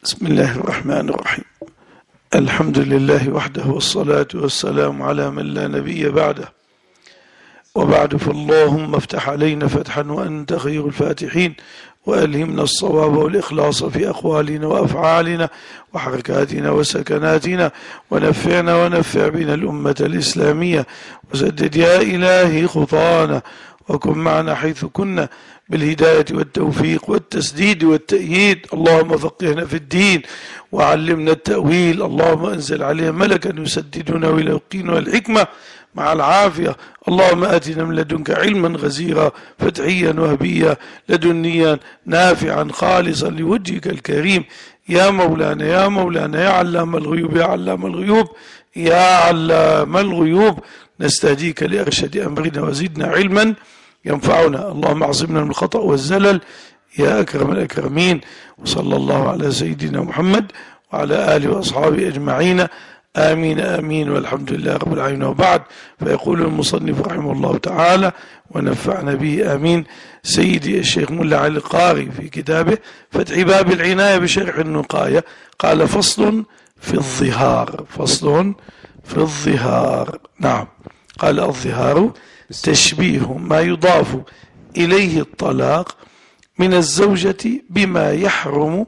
بسم الله الرحمن الرحيم. الحمد لله وحده والصلاة والسلام على من لا نبي بعده، وبعد فاللهم افتح علينا فتحا وأنت خير الفاتحين، وألهمنا الصواب والإخلاص في أقوالنا وأفعالنا وحركاتنا وسكناتنا، ونفعنا ونفع بنا الأمة الإسلامية، وسدد يا إلهي خطانا، وكن معنا حيث كنا بالهداية والتوفيق والتسديد والتأييد. اللهم فقهنا في الدين وعلمنا التأويل. اللهم أنزل علينا ملكا يسددنا ويلقينا الحكمة مع العافية. اللهم آتنا من لدنك علما غزيرا فتحيا وهبيا لدنيا نافعا خالصا لوجهك الكريم. يا مولانا يا مولانا يا علام الغيوب يا علام الغيوب يا علام الغيوب، نستهديك لأرشد أمرنا وزدنا علما ينفعنا. اللهم اعصمنا من الخطأ والزلل يا أكرم الأكرمين. وصلى الله على سيدنا محمد وعلى آله وأصحابه أجمعين. آمين آمين، والحمد لله رب العالمين. وبعد، فيقول المصنف رحمه الله تعالى ونفعنا به آمين سيدي الشيخ ملا علي القاري في كتابه فتح باب العناية بشرح النقاية قال: فصل في الظهار. فصل في الظهار. نعم. قال: الظهار تشبيه ما يضاف إليه الطلاق من الزوجة بما يحرم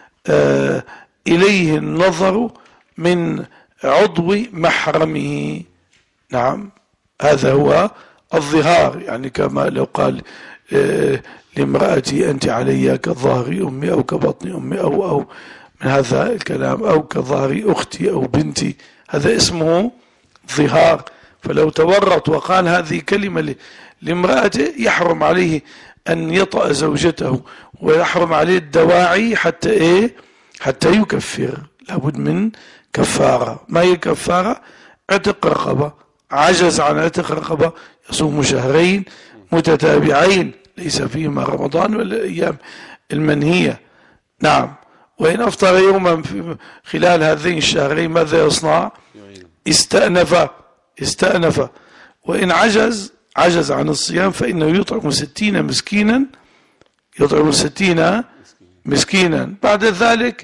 إليه النظر من عضو محرمه. نعم، هذا هو الظهار. يعني كما لو قال لامرأتي أنت علي كظهر أمي أو كبطن أمي أو من هذا الكلام، أو كظهر أختي أو بنتي، هذا اسمه ظهار. فلو تورط وقال هذه كلمة لامرأته يحرم عليه أن يطأ زوجته، ويحرم عليه الدواعي حتى يكفر. لابد من كفارة. ما هي كفارة؟ عتق رقبة. عجز عن عتق رقبة يصوم شهرين متتابعين ليس فيهما رمضان ولا الأيام المنهية. نعم. وإن أفطر يوما خلال هذين الشهرين ماذا يصنع؟ استأنف. وإن عجز عن الصيام فإنه يطعم 60 مسكينا. يطعم 60 مسكينا. بعد ذلك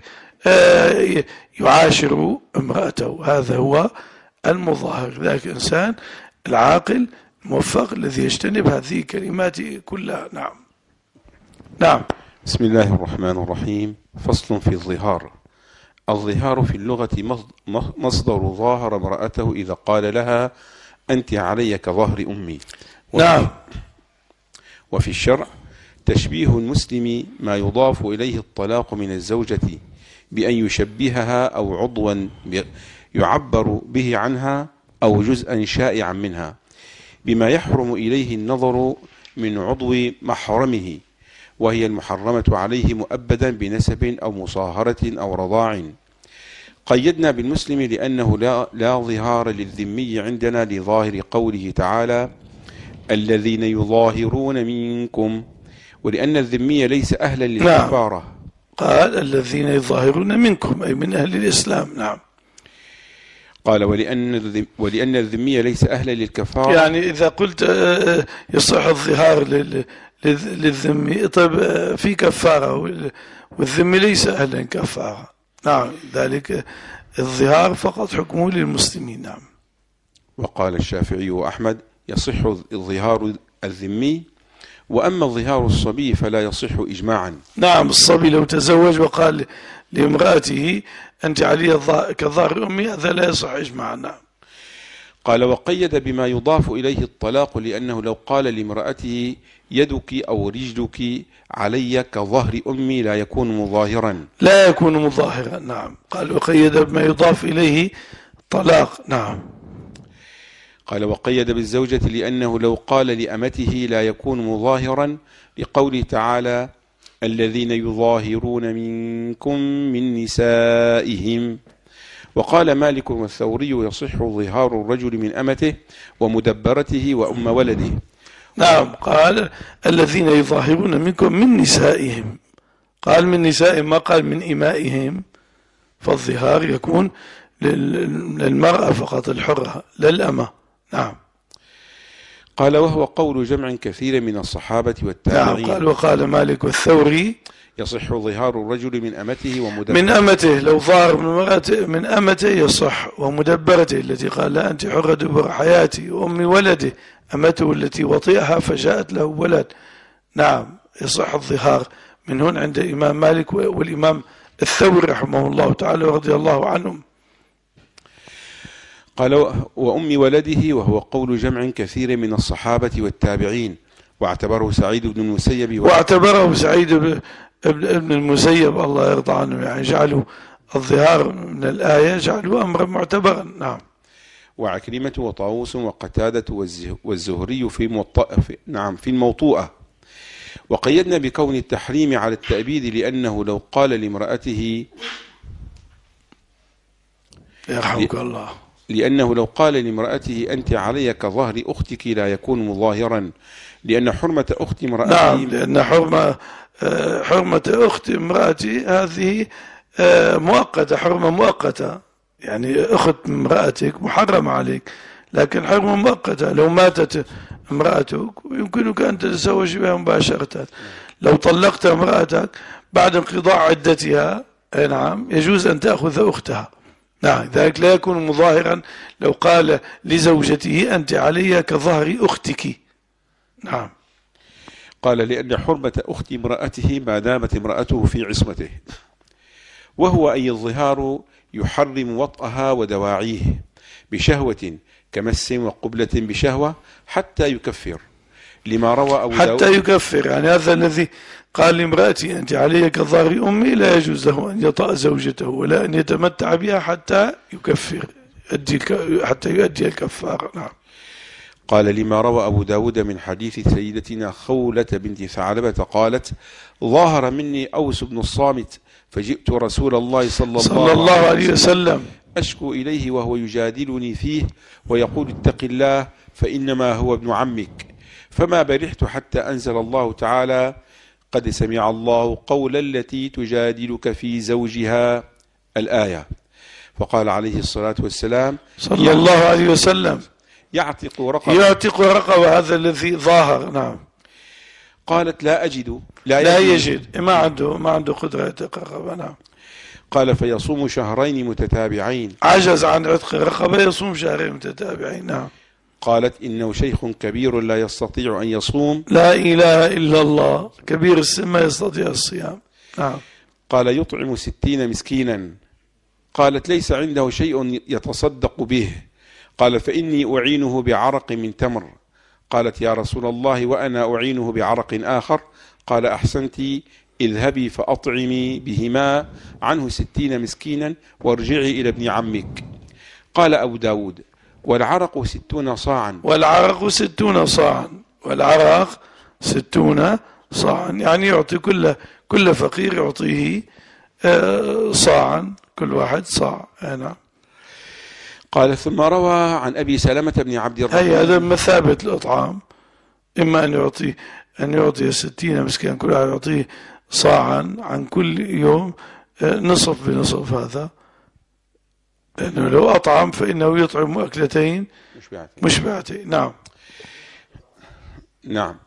يعاشر امرأته. هذا هو المظاهر. ذلك الإنسان العاقل الموفق الذي يجتنب هذه الكلمات كلها. نعم. بسم الله الرحمن الرحيم. فصل في الظهار. الظهار في اللغة مصدر ظاهر امرأته إذا قال لها أنت علي كظهر أمي. نعم. وفي الشرع تشبيه المسلم ما يضاف إليه الطلاق من الزوجة بأن يشبهها أو عضوا يعبر به عنها أو جزءا شائعا منها بما يحرم إليه النظر من عضو محرمه، وهي المحرمة عليه مؤبدا بنسب أو مصاهرة أو رضاع. قيدنا بالمسلم لأنه لا ظهار للذمي عندنا لظاهر قوله تعالى الذين يظاهرون منكم، ولأن الذمي ليس أهلا للكفارة. قال الذين يظاهرون منكم أي من أهل الإسلام. نعم. قال ولأن الذمي ليس أهلا للكفارة. يعني إذا قلت يصح الظهار للذمي، طيب في كفارة والذمي ليس أهلا كفارة. نعم. ذلك الظهار فقط حكمه للمسلمين. نعم. وقال الشافعي وأحمد يصح الظهار الذمي، وأما الظهار الصبي فلا يصح إجماعا. نعم. الصبي لو تزوج وقال لامرأته أنت علي كظهر أمي، هذا لا يصح إجماعا. نعم. قال وقيد بما يضاف إليه الطلاق لأنه لو قال لامرأته يدك أو رجلك علي كظهر أمي لا يكون مظاهرا. لا يكون مظاهرا. نعم. قال وقيد بما يضاف إليه الطلاق. نعم. قال وقيد بالزوجة لأنه لو قال لأمته لا يكون مظاهرا لقوله تعالى الذين يظاهرون منكم من نسائهم. وقال مالك والثوري يصح ظهار الرجل من أمته ومدبرته وأم ولده. نعم. قال الذين يظاهرون منكم من نسائهم. قال من نسائهم، ما قال من إمائهم. فالظهار يكون للمرأة فقط الحرة لا الأمة. نعم. قال وهو قول جمع كثير من الصحابة نعم. والتابعين. قال وقال مالك والثوري يصح ظهار الرجل من أمته ومدبرته. من أمته، لو ظهر من أمته يصح، ومدبرته التي قال لا أنت حرة دبر حياتي، وأم ولده أمته التي وطئها فجاءت له ولد. نعم يصح الظهار من هنا عند الإمام مالك والإمام الثوري رحمه الله تعالى ورضي الله عنهم. قال وأم ولده، وهو قول جمع كثير من الصحابة والتابعين، واعتبره سعيد بن المسيب واعتبره سعيد بن المسيب الله يرضى عنه، يعني جعلوا الظهار من الآية جعلوا أمرا معتبرا. نعم. وعكرمة وطاووس وقتادة والزهري في الموطوءة. وقيدنا بكون التحريم على التأبيد لأنه لو قال لامرأته يرحمك الله، لأنه لو قال لامرأته أنت علي كظهر أختك لا يكون مظاهرا، لأن حرمة أخت امرأته. نعم، لأن حرمة أخت امرأتي هذه مؤقتة، حرمة مؤقتة، يعني أخت امرأتك محرم عليك، لكن حرمة مؤقتة. لو ماتت امرأتك يمكنك أن تتزوج بها مباشرة. لو طلقت امرأتك بعد انقضاء عدتها نعم يجوز أن تأخذ أختها. نعم، ذلك لا يكون مظاهرا لو قال لزوجته أنت علي كظهر أختك. نعم. قال لأن حرمة أخت امرأته ما دامت امرأته في عصمته، وهو أي الظهار يحرم وطئها ودواعيه بشهوة كمس وقبلة بشهوة حتى يكفر، لما روى أبو داود. حتى يكفر، يعني هذا الذي قال لامرأتي أنت علي كظهر أمي لا يجوز له أن يطأ زوجته ولا أن يتمتع بها حتى يكفر، حتى يؤدي الكفارة. نعم. قال لما روى أبو داود من حديث سيدتنا خولة بنت ثعلبة قالت ظاهر مني أوس بن الصامت فجئت رسول الله صلى الله عليه وسلم أشكو إليه وهو يجادلني فيه ويقول اتق الله فإنما هو ابن عمك، فما برحت حتى أنزل الله تعالى قد سمع الله قول التي تجادلك في زوجها الآية. فقال عليه الصلاة والسلام صلى الله عليه وسلم يعتق رقبة هذا الذي ظاهر. نعم. قالت لا أجد لا يجد، ما عنده قدرة يعتق رقبة. نعم. قال فيصوم شهرين متتابعين، عجز عن عتق رقبة يصوم شهرين متتابعين. نعم. قالت إنه شيخ كبير لا يستطيع أن يصوم. لا إله إلا الله، كبير السن ما يستطيع الصيام. نعم. قال يطعم 60 مسكينا. قالت ليس عنده شيء يتصدق به. قال فإني أعينه بعرق من تمر. قالت يا رسول الله وأنا أعينه بعرق آخر. قال أحسنت، اذهبي فأطعمي بهما عنه 60 مسكينا وارجعي إلى ابن عمك. قال أبو داود والعرق 60 صاعا. والعرق 60 صاعا، والعرق 60 صاعا، يعني يعطي كل فقير يعطيه صاعا، كل واحد صاع. نعم. قال ثم روى عن أبي سلمة بن عبد الرحمن. هذا مثابة الإطعام، إما أن يعطي 60 مسكين كل واحد يعطيه صاعا عن كل يوم نصف بنصف، هذا لأنه لو أطعم فإنه يطعم أكلتين مشبعتين. نعم. نعم.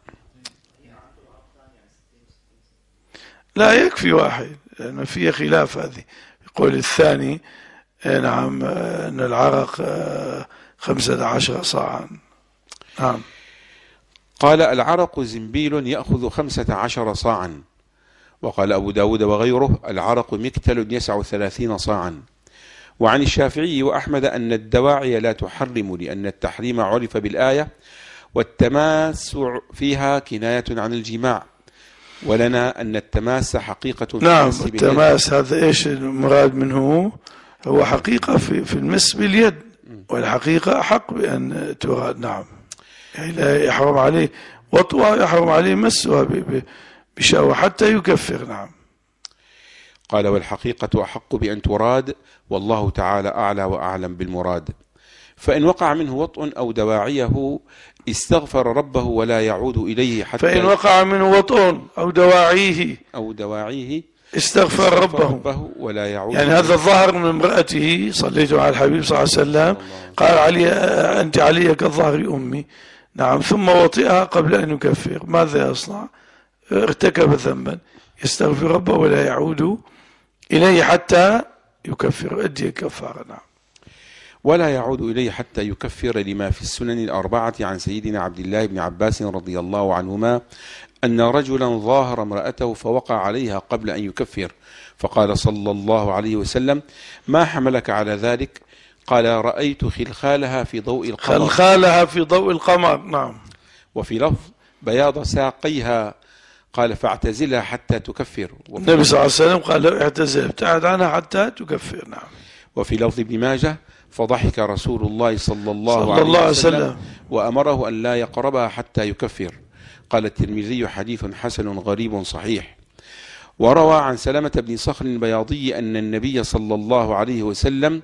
لا يكفي واحد، لأنه فيه خلاف هذه. يقول الثاني نعم أن العرق 15 صاعا. نعم. قال العرق زنبيل يأخذ 15 صاعا. وقال أبو داود وغيره العرق مكتل يسع 30 صاعا. وعن الشافعي وأحمد أن الدواعي لا تحرم لأن التحريم عرف بالآية، والتماس فيها كناية عن الجماع، ولنا أن التماس حقيقة. نعم. التماس هذا إيش المراد منه؟ هو حقيقة في المس باليد، والحقيقة أحق بأن تراد. نعم. يعني لا يحرم عليه وطوة، يحرم عليه مسها بشهوة حتى يكفر. نعم. قال والحقيقة أحق بأن تراد، والله تعالى أعلى وأعلم بالمراد. فإن وقع منه وطء أو دواعيه استغفر ربه ولا يعود إليه حتى. فإن وقع منه وطء أو دواعيه استغفر ربه ولا يعود. يعني هذا الظهر من امرأته صليت على الحبيب صلى الله عليه وسلم قال علي أنت علي كظهر أمي. نعم، ثم وطئها قبل أن يكفر، ماذا يصنع؟ ارتكب ذنبا، يستغفر ربه ولا يعود إليه حتى يكفر، أدي كفارة. نعم. ولا يعود إليه حتى يكفر، لما في السنن الأربعة عن سيدنا عبد الله بن عباس رضي الله عنهما أن رجلا ظاهر امرأته فوقع عليها قبل أن يكفر، فقال صلى الله عليه وسلم: ما حملك على ذلك؟ قال: رأيت خلخالها في ضوء القمر. خلخالها في ضوء القمر. نعم. وفي لفظ: بياض ساقيها. قال: فاعتزلها حتى تكفر. النبي صلى الله عليه وسلم قال له: اعتزل، ابتعد عنها حتى تكفر. نعم. وفي لفظ ابن ماجه: فضحك رسول الله صلى الله عليه وسلم وأمره أن لا يقربها حتى يكفر. قال الترمذي: حديث حسن غريب صحيح. وروى عن سلمة بن صخر البياضي أن النبي صلى الله عليه وسلم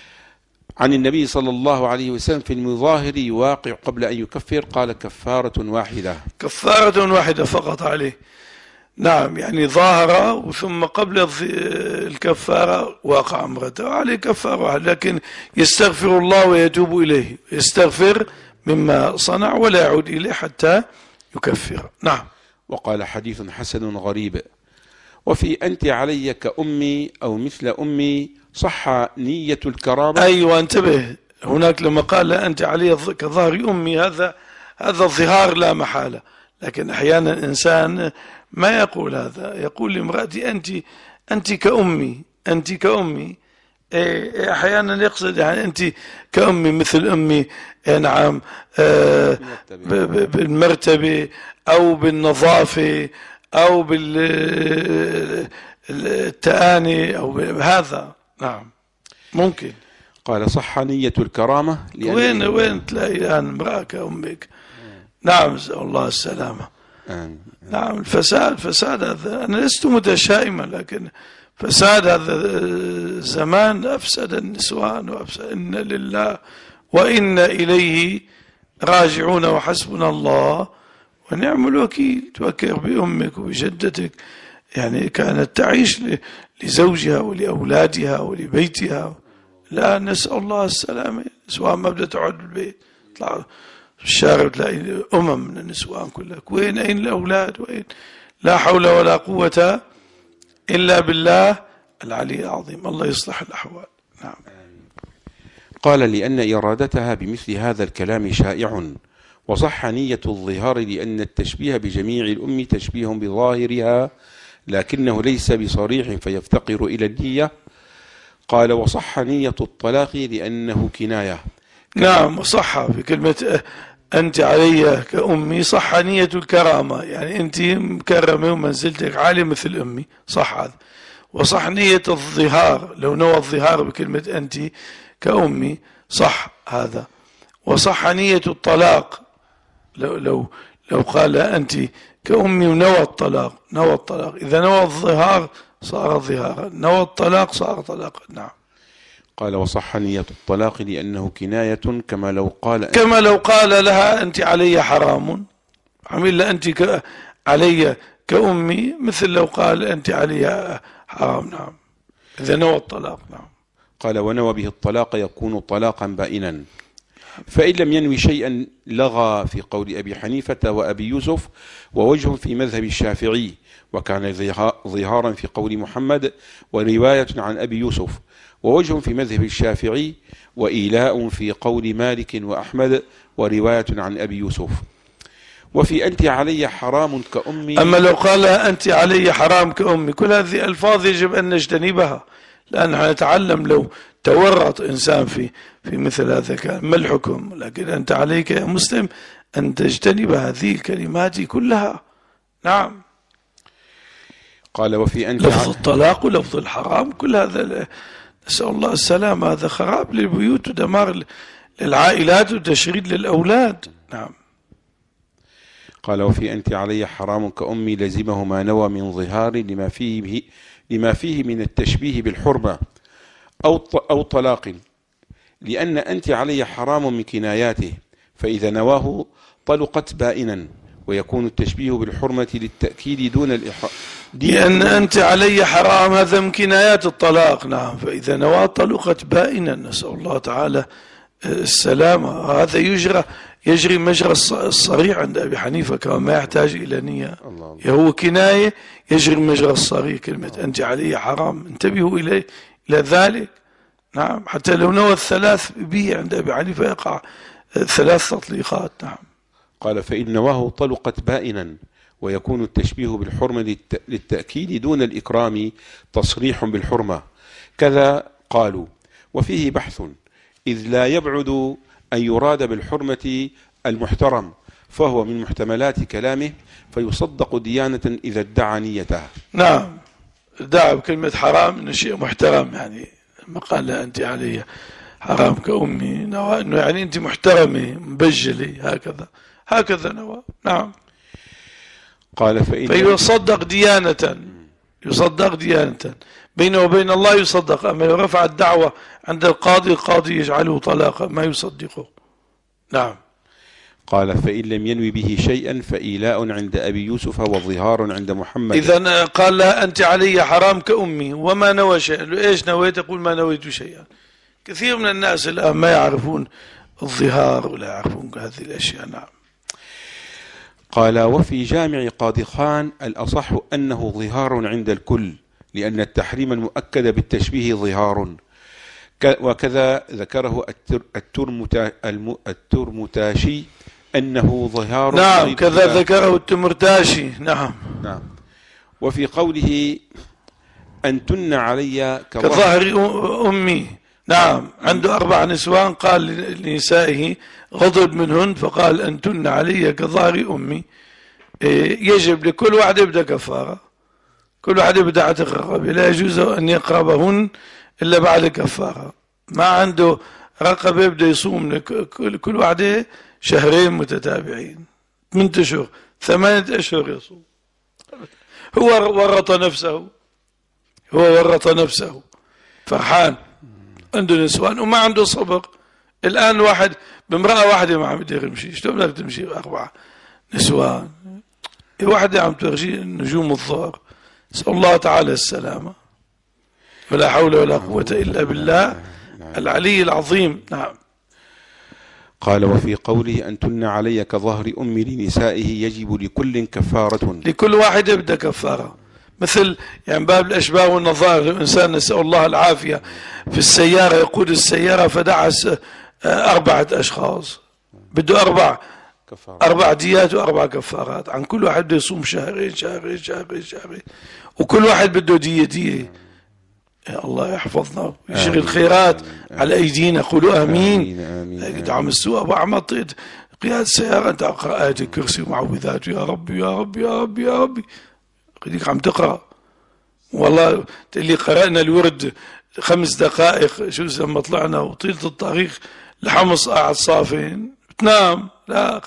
في المظاهر يواقع قبل أن يكفر قال: كفارة واحدة. كفارة واحدة فقط عليه. نعم، يعني ظاهر ثم قبل الكفارة واقع امرأته، عليه كفارة واحدة، لكن يستغفر الله ويتوب إليه، يستغفر مما صنع ولا يعود إليه حتى يكفر. نعم. وقال: حديث حسن غريب. وفي أنت علي كأمي أو مثل أمي صح نية الكرامة. أيوة، انتبه، هناك لما قال: أنت علي كظهر أمي، هذا الظهار لا محالة، لكن أحيانا الإنسان ما يقول هذا، يقول لامرأتي: أنت كأمي، أنت كأمي. أحيانا يقصد يعني أنت كأمي مثل أمي. نعم، بالمرتبة أو بالنظافة أو بالتآني أو هذا. نعم، ممكن. قال: صح نية الكرامة. وين تلاقي الآن امرأة كأمك؟ نعم، نسأل الله السلامة. نعم، فساد هذا، أنا لست متشائما، لكن فساد هذا الزمان أفسد النسوان، وأفسد. إن لله وإنا إليه راجعون، وحسبنا الله ونعم الوكيل. تفكر بأمك وبجدتك، يعني كانت تعيش لزوجها ولأولادها ولبيتها، لا، نسأل الله السلامة. نسوان ما بدها تقعد بالبيت، تطلع في الشارع تلاقي من النسوان كلها. أين الأولاد؟ وين؟ لا حول ولا قوة إلا بالله العلي العظيم. الله يصلح الأحوال. نعم. قال: لأن إرادتها بمثل هذا الكلام شائع. وصح نية الظهار لأن التشبيه بجميع الأم تشبيه بظاهرها، لكنه ليس بصريح فيفتقر إلى النية. قال: وصح نية الطلاق لأنه كناية. نعم، وصح في كلمة أنت علي كأمي، صح نية الكرامة، يعني أنت مكرمة ومنزلتك عالية مثل أمي، صح هذا. وصح نية الظهار، لو نوى الظهار بكلمة أنت كأمي، صح هذا. وصح نية الطلاق، لو قال أنت كأمي ونوى الطلاق، إذا نوى الظهار صار ظهارا، نوى الطلاق صار طلاقا. نعم. قال: وصح نية الطلاق لأنه كناية، كما لو قال لها أنت علي حرام، عمل أنت علي كأمي، مثل لو قال أنت علي حرام. نعم، إذا نوى الطلاق. نعم. قال: ونوى به الطلاق يكون طلاقا بائنا. فإن لم ينوي شيئا لغى في قول أبي حنيفة وأبي يوسف، ووجه في مذهب الشافعي، وكان ظهارا في قول محمد، ورواية عن أبي يوسف، ووجه في مذهب الشافعي، وإيلاء في قول مالك وأحمد، ورواية عن أبي يوسف. وفي أنت علي حرام كأمي. أما لو قال أنت علي حرام كأمي، كل هذه الألفاظ يجب أن نجتنبها، لأن نتعلم لو تورط إنسان في مثل هذا كان ما الحكم. لكن أنت عليك يا مسلم أن تجتنب هذه الكلمات كلها. نعم. قال: وفي أنت لفظ الطلاق ولفظ الحرام، كل هذا نسأل الله السلامة، هذا خراب للبيوت ودمار للعائلات وتشريد للأولاد. نعم. قال: وفي أنت علي حرام كأمي لزمه ما نوى من ظهار لما فيه من التشبيه بالحرمة أو طلاق، لأن أنت علي حرام من كناياته، فإذا نواه طلقت بائنا، ويكون التشبيه بالحرمة للتأكيد دون الإحرام، لأن أنت علي حرام هذا من كنايات الطلاق. نعم، فإذا نواه طلقت بائنا، نسأل الله تعالى السلامة. هذا يجري مجرى الصريع عند أبي حنيفة كما ما يحتاج إلى نية. الله. هو كناية يجري مجرى الصريع. كلمة أنت علي حرام، انتبهوا إلى ذلك. نعم، حتى لو نوى الثلاث به عند أبي حنيفة يقع 3 تطليقات. نعم. قال فإن نواه طلقت بائنا، ويكون التشبيه بالحرمة للتأكيد دون الإكرام تصريح بالحرمة. كذا قالوا وفيه بحث، إذ لا يبعد أن يراد بالحرمة المحترم، فهو من محتملات كلامه، فيصدق ديانة إذا ادعى نيته. نعم، ادعى بكلمة حرام إنه شيء محترم، يعني ما قال لا أنت علي حرام كأمي، نوى إنه يعني أنت محترمة مبجلة، هكذا نوى. نعم. قال فيصدق ديانة بينه وبين الله يصدق. أما لو رفع الدعوة عند القاضي يجعله طلاقا، ما يصدقه. نعم. قال فإن لم ينوي به شيئا فإيلاء عند أبي يوسف وظهار عند محمد. إذا قال لا أنت علي حرام كأمي وما نوى شيئا، إيش نويت؟ يقول ما نويت شيئا. كثير من الناس الآن ما يعرفون الظهار ولا يعرفون هذه الأشياء. نعم. قال وفي جامع قاضي خان الأصح أنه ظهار عند الكل، لأن التحريم المؤكد بالتشبيه ظهار. وكذا ذكره الترمتاشي أنه ظهار. نعم، كذا ذكره التمرتاشي. نعم. وفي قوله أن تن علي كظهر أمي. نعم، عنده 4 نسوان، قال لنسائه غضب منهن فقال أن تن علي كظهر أمي. يجب لكل واحد يبدأ كفارة، كل واحد يبدأ عتق رقبة، لا يجوز أن يقربهن إلا بعد كفارة. ما عنده رقبة يبدأ يصوم كل واحدة 2 متتابعين، 8 أشهر 8 أشهر يصوم. هو ورط نفسه فرحان، عنده نسوان وما عنده صبر. الآن واحد بامرأة واحدة ما عم يقدر يمشي، شلون بدك تمشي ب4 نسوان؟ واحدة عم ترجي نجوم الظهر. نسأل الله تعالى السلامة، ولا حول ولا قوة إلا بالله العلي العظيم. نعم. قال وفي قوله أن تن علي كظهر أمي لنسائه يجب لكل كفارة، لكل واحد يبدأ كفارة. مثل يعني باب الأشباه والنظائر، الإنسان نسأل الله العافية في السيارة يقود السيارة فدعس 4 أشخاص، بده 4 ديات و4 كفارات. عن كل واحد بده يصوم 2 شهرين، وكل واحد بده دية. يا الله يحفظنا ويشغل خيرات على أيدينا. قولوا آمين. دعم السوء أبو عمد قيادة السيارة أنت أقرأ آية الكرسي ومعوذات، يا ربي يا ربي يا ربي يا ربي. خليك عم تقرأ. والله اللي قرأنا الورد 5 دقائق شو لما طلعنا وطيلة الطريق الحمص قاعد صافين بتنام. لا،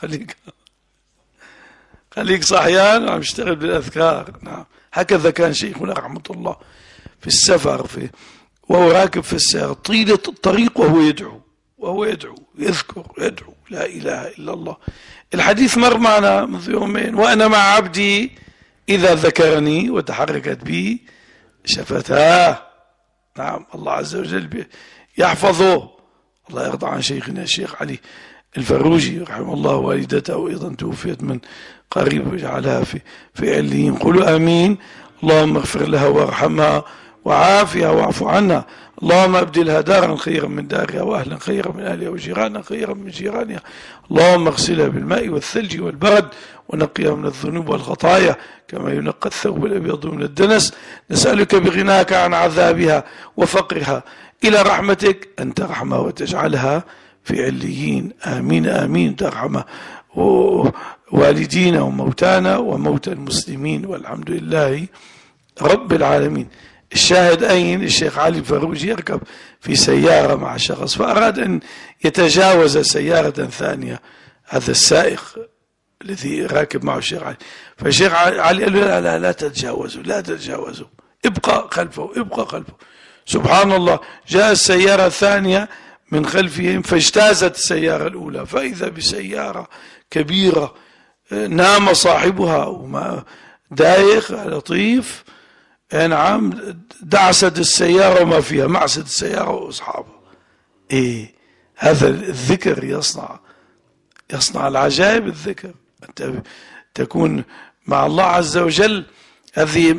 خليك صحيان وعم يشتغل بالأذكار. نعم. هكذا كان شيخنا رحمة الله في السفر وهو راكب في السيارة طيلة الطريق وهو يدعو يذكر لا إله إلا الله. الحديث مر معنا منذ يومين، وأنا مع عبدي إذا ذكرني وتحركت بي شفتاه. نعم. الله عز وجل يحفظه. الله يرضى عن شيخنا الشيخ علي الفروجي رحمه الله، والدته أيضا توفيت من قريب وجعلها في عليين. قولوا آمين. اللهم اغفر لها وارحمها وعافها واعف عنها. اللهم ابدلها دارا خيرا من دارها، واهلا خيرا من اهلها، وجيرانا خيرا من جيرانها. اللهم اغسلها بالماء والثلج والبرد، ونقيها من الذنوب والخطايا كما ينقى الثوب الابيض من الدنس. نسألك بغناك عن عذابها وفقرها الى رحمتك ان ترحمها وتجعلها في عليين. آمين آمين. ترحم والدينا وموتانا وموتى المسلمين، والحمد لله رب العالمين. الشاهد أين؟ الشيخ علي الفروجي يركب في سيارة مع شخص، فأراد أن يتجاوز سيارة ثانية، هذا السائق الذي راكب معه الشيخ علي. فالشيخ علي قال له لا تتجاوزوا، ابقى خلفه. سبحان الله، جاء السيارة الثانية من خلفهم فاجتازت السيارة الأولى، فإذا بسيارة كبيرة نام صاحبها وما دايخ لطيف. نعم، دعست السيارة وما فيها، معست السيارة وأصحابها. هذا الذكر يصنع يصنع العجائب الذكر. أنت تكون مع الله عز وجل، هذه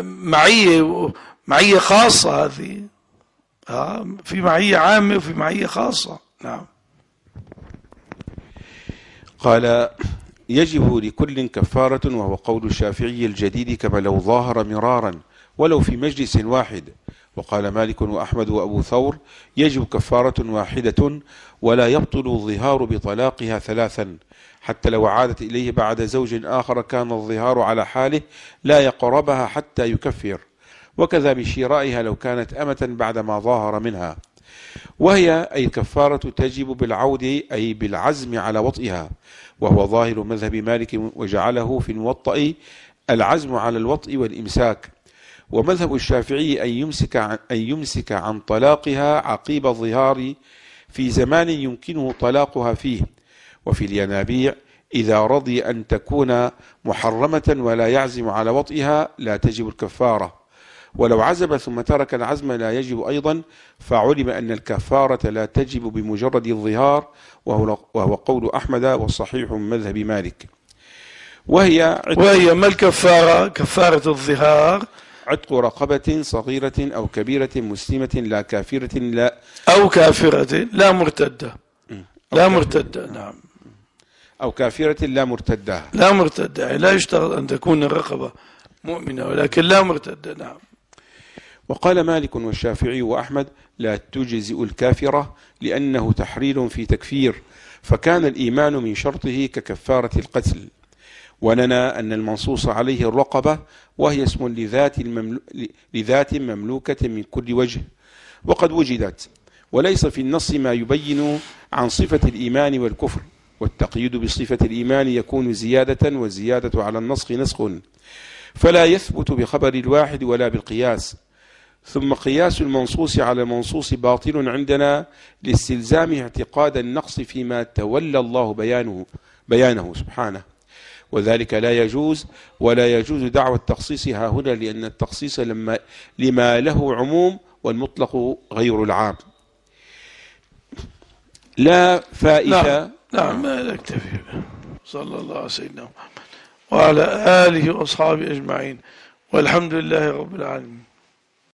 معية خاصة، هذه في معية عامة وفي معية خاصة. نعم. قال: يجب لكل كفارة، وهو قول الشافعي الجديد كما لو ظاهر مرارا ولو في مجلس واحد. وقال مالك وأحمد وأبو ثور: يجب كفارة واحدة ولا يبطل الظهار بطلاقها ثلاثا، حتى لو عادت إليه بعد زوج آخر كان الظهار على حاله لا يقربها حتى يكفر، وكذا بشرائها لو كانت أمة بعدما ظاهر منها. وهي أي الكفارة تجب بالعود، أي بالعزم على وطئها، وهو ظاهر مذهب مالك، وجعله في الموطأ العزم على الوطء والإمساك. ومذهب الشافعي أن يمسك عن طلاقها عقيب الظهار في زمان يمكنه طلاقها فيه. وفي الينابيع إذا رضي أن تكون محرمة ولا يعزم على وطئها لا تجب الكفارة، ولو عزم ثم ترك العزم لا يجب أيضا، فعلم أن الكفارة لا تجب بمجرد الظهار، وهو قول أحمد والصحيح من مذهب مالك. وهي ما الكفارة؟ كفارة الظهار عتق رقبة صغيرة أو كبيرة مسلمة لا كافرة لا أو كافرة لا مرتدة، لا مرتدة. نعم. أو كافرة لا مرتدة، لا مرتدة، لا يشترط أن تكون الرقبة مؤمنة ولكن لا مرتدة. نعم. وقال مالك والشافعي وأحمد: لا تجزئ الكافرة لأنه تحرير في تكفير، فكان الإيمان من شرطه ككفارة القتل. ولنا أن المنصوص عليه الرقبة، وهي اسم لذات مملوكة من كل وجه، وقد وجدت، وليس في النص ما يبين عن صفة الإيمان والكفر. والتقييد بصفة الإيمان يكون زيادة، والزيادة على النسخ نسخ، فلا يثبت بخبر الواحد ولا بالقياس. ثم قياس المنصوص على المنصوص باطل عندنا لاستلزام اعتقاد النقص فيما تولى الله بيانه سبحانه، وذلك لا يجوز، ولا يجوز دعوى التخصيص ها هنا، لأن التخصيص لما له عموم، والمطلق غير العام. لا فائدة. نعم. ما نكتفي. صلى الله على سيدنا محمد وعلى آله وأصحابه أجمعين، والحمد لله رب العالمين.